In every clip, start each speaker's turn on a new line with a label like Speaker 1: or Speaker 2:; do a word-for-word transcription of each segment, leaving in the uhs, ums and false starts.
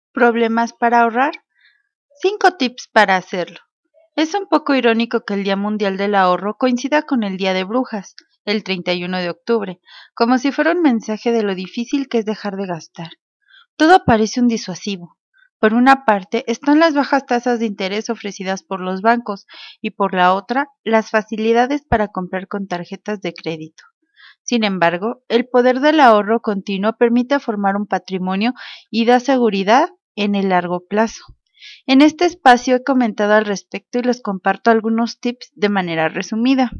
Speaker 1: ¿Problemas para ahorrar? Cinco tips para hacerlo. Es un poco irónico que el Día Mundial del Ahorro coincida con el Día de Brujas, el treinta y uno de octubre, como si fuera un mensaje de lo difícil que es dejar de gastar. Todo parece un disuasivo. Por una parte están las bajas tasas de interés ofrecidas por los bancos y por la otra, las facilidades para comprar con tarjetas de crédito. Sin embargo, el poder del ahorro continuo permite formar un patrimonio y da seguridad en el largo plazo. En este espacio he comentado al respecto y les comparto algunos tips de manera resumida.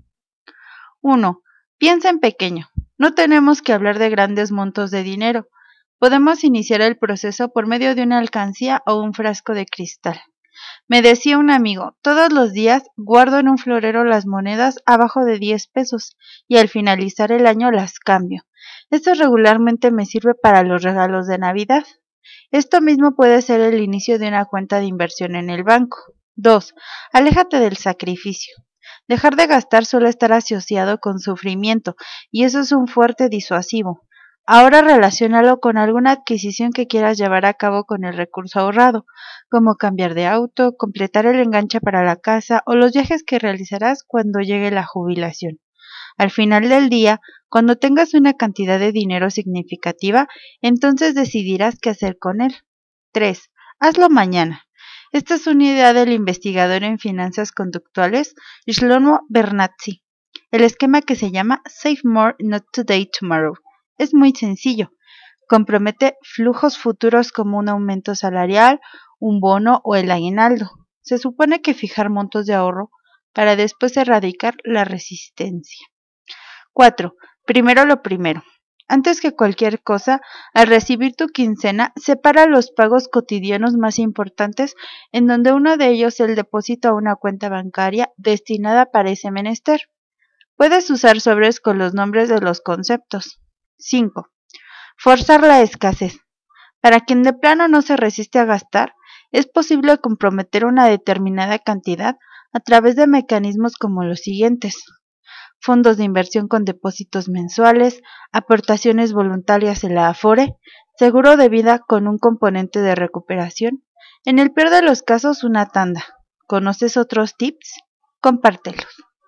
Speaker 1: uno. Piensa en pequeño. No tenemos que hablar de grandes montos de dinero. Podemos iniciar el proceso por medio de una alcancía o un frasco de cristal. Me decía un amigo, todos los días guardo en un florero las monedas abajo de diez pesos y al finalizar el año las cambio. Esto regularmente me sirve para los regalos de Navidad. Esto mismo puede ser el inicio de una cuenta de inversión en el banco. dos. Aléjate del sacrificio. Dejar de gastar suele estar asociado con sufrimiento y eso es un fuerte disuasivo. Ahora relaciónalo con alguna adquisición que quieras llevar a cabo con el recurso ahorrado, como cambiar de auto, completar el enganche para la casa o los viajes que realizarás cuando llegue la jubilación. Al final del día, cuando tengas una cantidad de dinero significativa, entonces decidirás qué hacer con él. tres. Hazlo mañana. Esta es una idea del investigador en finanzas conductuales Shlomo Bernatzi. El esquema que se llama Save More, Not Today, Tomorrow. Es muy sencillo. Compromete flujos futuros como un aumento salarial, un bono o el aguinaldo. Se supone que fijar montos de ahorro para después erradicar la resistencia. cuatro. Primero lo primero. Antes que cualquier cosa, al recibir tu quincena, separa los pagos cotidianos más importantes, en donde uno de ellos es el depósito a una cuenta bancaria destinada para ese menester. Puedes usar sobres con los nombres de los conceptos. cinco. Forzar la escasez. Para quien de plano no se resiste a gastar, es posible comprometer una determinada cantidad a través de mecanismos como los siguientes: fondos de inversión con depósitos mensuales, aportaciones voluntarias en la Afore, seguro de vida con un componente de recuperación, en el peor de los casos una tanda. ¿Conoces otros tips? Compártelos.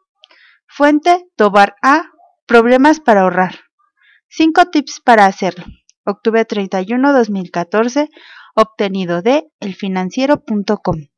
Speaker 1: Fuente Tobar A. Problemas para ahorrar. Cinco tips para hacerlo. Octubre treinta y uno, dos mil catorce, obtenido de elfinanciero punto com.